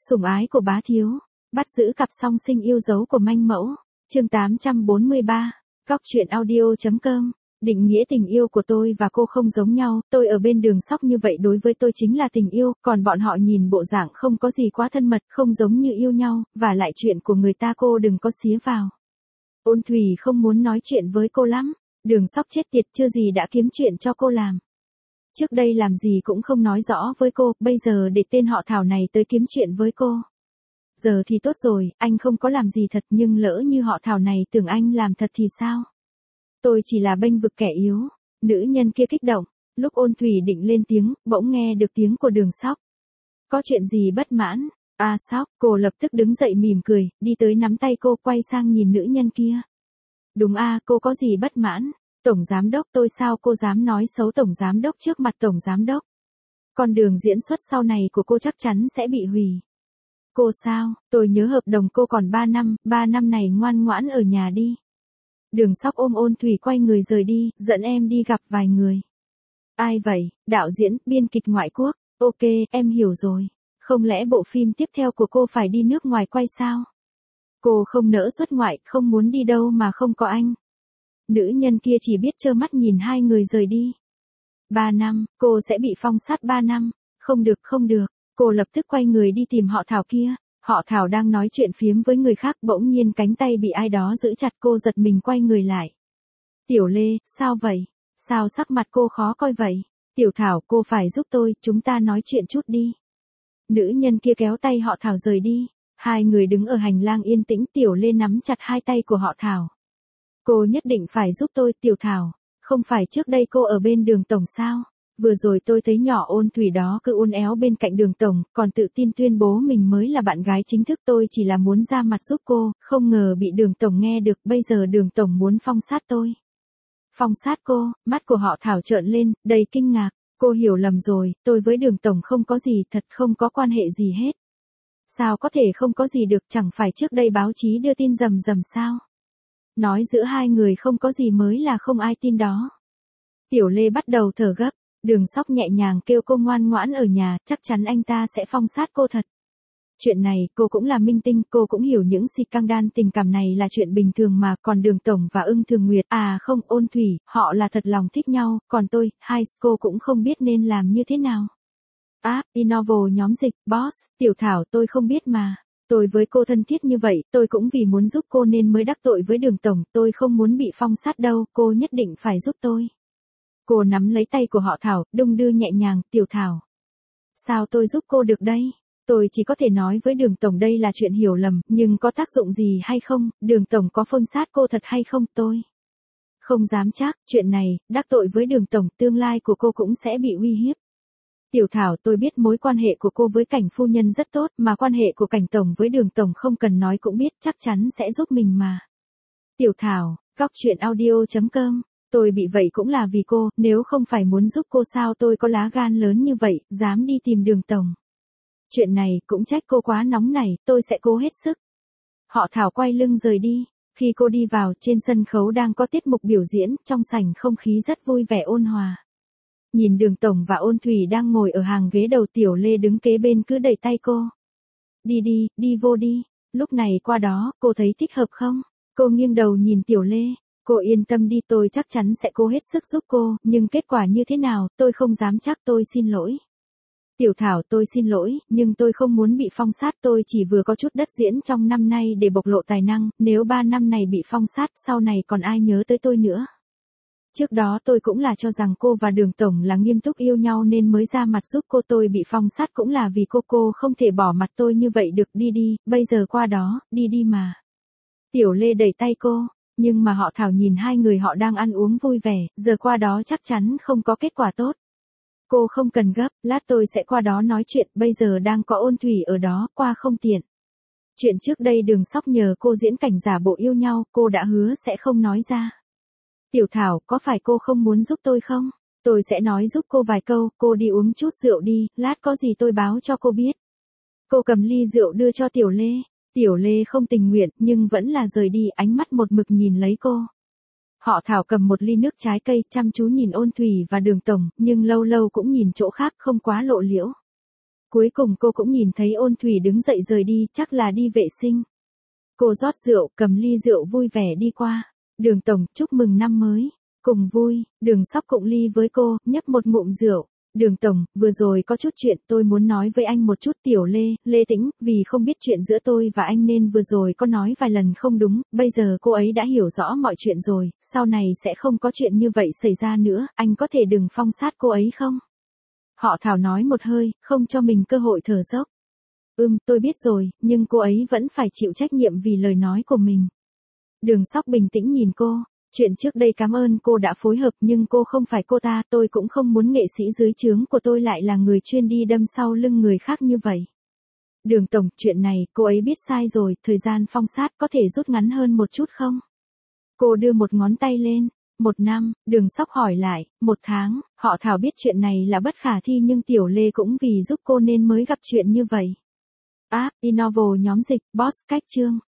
Sủng ái của bá thiếu, bắt giữ cặp song sinh yêu dấu của manh mẫu. Chương 843, Góc truyện audio.com. Định nghĩa tình yêu của tôi và cô không giống nhau, tôi ở bên đường sóc như vậy đối với tôi chính là tình yêu, còn bọn họ nhìn bộ dạng không có gì quá thân mật, không giống như yêu nhau, và lại chuyện của người ta cô đừng có xía vào. Ôn Thủy không muốn nói chuyện với cô lắm, đường sóc chết tiệt chưa gì đã kiếm chuyện cho cô làm. Trước đây làm gì cũng không nói rõ với cô, bây giờ để tên họ Thảo này tới kiếm chuyện với cô. Giờ thì tốt rồi, anh không có làm gì thật nhưng lỡ như họ Thảo này tưởng anh làm thật thì sao? Tôi chỉ là bênh vực kẻ yếu. Nữ nhân kia kích động, lúc Ôn Thủy định lên tiếng, bỗng nghe được tiếng của đường sóc. Có chuyện gì bất mãn? À sóc, cô lập tức đứng dậy mỉm cười, đi tới nắm tay cô quay sang nhìn nữ nhân kia. Đúng cô có gì bất mãn? Tổng giám đốc tôi sao cô dám nói xấu tổng giám đốc trước mặt tổng giám đốc? Con đường diễn xuất sau này của cô chắc chắn sẽ bị hủy. Cô sao, tôi nhớ hợp đồng cô còn 3 năm này ngoan ngoãn ở nhà đi. Đường sóc ôm Ôn Thủy quay người rời đi, dẫn em đi gặp vài người. Ai vậy? Đạo diễn, biên kịch ngoại quốc. Ok, em hiểu rồi. Không lẽ bộ phim tiếp theo của cô phải đi nước ngoài quay sao? Cô không nỡ xuất ngoại, không muốn đi đâu mà không có anh. Nữ nhân kia chỉ biết trơ mắt nhìn hai người rời đi. 3 năm, cô sẽ bị phong sát 3 năm. Không được. Cô lập tức quay người đi tìm họ Thảo kia. Họ Thảo đang nói chuyện phiếm với người khác, bỗng nhiên cánh tay bị ai đó giữ chặt, cô giật mình quay người lại. Tiểu Lê, sao vậy? Sao sắc mặt cô khó coi vậy? Tiểu Thảo, cô phải giúp tôi, chúng ta nói chuyện chút đi. Nữ nhân kia kéo tay họ Thảo rời đi. Hai người đứng ở hành lang yên tĩnh, Tiểu Lê nắm chặt hai tay của họ Thảo. Cô nhất định phải giúp tôi, Tiểu Thảo. Không phải trước đây cô ở bên đường tổng sao? Vừa rồi tôi thấy nhỏ Ôn Thủy đó cứ uốn éo bên cạnh đường tổng, còn tự tin tuyên bố mình mới là bạn gái chính thức. Tôi chỉ là muốn ra mặt giúp cô, không ngờ bị đường tổng nghe được, bây giờ đường tổng muốn phong sát tôi. Phong sát cô? Mắt của họ Thảo trợn lên, đầy kinh ngạc. Cô hiểu lầm rồi, tôi với đường tổng không có gì, thật không có quan hệ gì hết. Sao có thể không có gì được, chẳng phải trước đây báo chí đưa tin rầm rầm sao? Nói giữa hai người không có gì mới là không ai tin đó. Tiểu Lê bắt đầu thở gấp. Đường sóc nhẹ nhàng kêu cô ngoan ngoãn ở nhà, chắc chắn anh ta sẽ phong sát cô thật. Chuyện này, cô cũng là minh tinh, cô cũng hiểu những scandal tình cảm này là chuyện bình thường mà, còn đường tổng và Ưng Thường Nguyệt, không, Ôn Thủy, họ là thật lòng thích nhau, còn tôi, cô cũng không biết nên làm như thế nào. Innovo nhóm dịch, boss, Tiểu Thảo tôi không biết mà. Tôi với cô thân thiết như vậy, tôi cũng vì muốn giúp cô nên mới đắc tội với đường tổng, tôi không muốn bị phong sát đâu, cô nhất định phải giúp tôi. Cô nắm lấy tay của họ Thảo, đung đưa nhẹ nhàng, Tiểu Thảo. Sao tôi giúp cô được đây? Tôi chỉ có thể nói với đường tổng đây là chuyện hiểu lầm, nhưng có tác dụng gì hay không, đường tổng có phong sát cô thật hay không, tôi không dám chắc, chuyện này, đắc tội với đường tổng, tương lai của cô cũng sẽ bị uy hiếp. Tiểu Thảo, tôi biết mối quan hệ của cô với Cảnh phu nhân rất tốt, mà quan hệ của Cảnh tổng với đường tổng không cần nói cũng biết, chắc chắn sẽ giúp mình mà. Tiểu Thảo, Góc truyện audio.com. Tôi bị vậy cũng là vì cô, nếu không phải muốn giúp cô sao tôi có lá gan lớn như vậy, dám đi tìm đường tổng. Chuyện này, cũng trách cô quá nóng nảy, tôi sẽ cố hết sức. Họ Thảo quay lưng rời đi. Khi cô đi vào, trên sân khấu đang có tiết mục biểu diễn, trong sảnh không khí rất vui vẻ ôn hòa. Nhìn đường tổng và Ôn Thủy đang ngồi ở hàng ghế đầu, Tiểu Lê đứng kế bên cứ đẩy tay cô. Đi vô đi. Lúc này qua đó, cô thấy thích hợp không? Cô nghiêng đầu nhìn Tiểu Lê. Cô yên tâm đi, tôi chắc chắn sẽ cố hết sức giúp cô, nhưng kết quả như thế nào, tôi không dám chắc, tôi xin lỗi. Tiểu Thảo, tôi xin lỗi, nhưng tôi không muốn bị phong sát, tôi chỉ vừa có chút đất diễn trong năm nay để bộc lộ tài năng, nếu 3 năm này bị phong sát, sau này còn ai nhớ tới tôi nữa. Trước đó tôi cũng là cho rằng cô và đường tổng là nghiêm túc yêu nhau nên mới ra mặt giúp cô, tôi bị phong sát cũng là vì cô không thể bỏ mặt tôi như vậy được, đi, bây giờ qua đó, đi mà. Tiểu Lê đẩy tay cô. Nhưng mà họ Thảo nhìn hai người họ đang ăn uống vui vẻ, giờ qua đó chắc chắn không có kết quả tốt. Cô không cần gấp, lát tôi sẽ qua đó nói chuyện, bây giờ đang có Ôn Thủy ở đó, qua không tiện. Chuyện trước đây đường sóc nhờ cô diễn cảnh giả bộ yêu nhau, cô đã hứa sẽ không nói ra. Tiểu Thảo, có phải cô không muốn giúp tôi không? Tôi sẽ nói giúp cô vài câu, cô đi uống chút rượu đi, lát có gì tôi báo cho cô biết. Cô cầm ly rượu đưa cho Tiểu Lê. Tiểu Lê không tình nguyện, nhưng vẫn là rời đi, ánh mắt một mực nhìn lấy cô. Họ Thảo cầm một ly nước trái cây, chăm chú nhìn Ôn Thủy và đường tổng, nhưng lâu lâu cũng nhìn chỗ khác, không quá lộ liễu. Cuối cùng cô cũng nhìn thấy Ôn Thủy đứng dậy rời đi, chắc là đi vệ sinh. Cô rót rượu, cầm ly rượu vui vẻ đi qua. Đường tổng, chúc mừng năm mới. Cùng vui, Đường Sóc cụng ly với cô, nhấp một ngụm rượu. Đường tổng, vừa rồi có chút chuyện tôi muốn nói với anh một chút. Tiểu Lê, Lê Tĩnh, vì không biết chuyện giữa tôi và anh nên vừa rồi có nói vài lần không đúng, bây giờ cô ấy đã hiểu rõ mọi chuyện rồi, sau này sẽ không có chuyện như vậy xảy ra nữa, anh có thể đừng phong sát cô ấy không? Họ Thảo nói một hơi, không cho mình cơ hội thở dốc. Tôi biết rồi, nhưng cô ấy vẫn phải chịu trách nhiệm vì lời nói của mình. Đường Sóc bình tĩnh nhìn cô. Chuyện trước đây cảm ơn cô đã phối hợp nhưng cô không phải cô ta, tôi cũng không muốn nghệ sĩ dưới trướng của tôi lại là người chuyên đi đâm sau lưng người khác như vậy. Đường tổng, chuyện này, cô ấy biết sai rồi, thời gian phong sát có thể rút ngắn hơn một chút không? Cô đưa một ngón tay lên. 1 năm, Đường Sóc hỏi lại, 1 tháng, họ Thảo biết chuyện này là bất khả thi nhưng Tiểu Lê cũng vì giúp cô nên mới gặp chuyện như vậy. Innovo nhóm dịch, boss cách chương.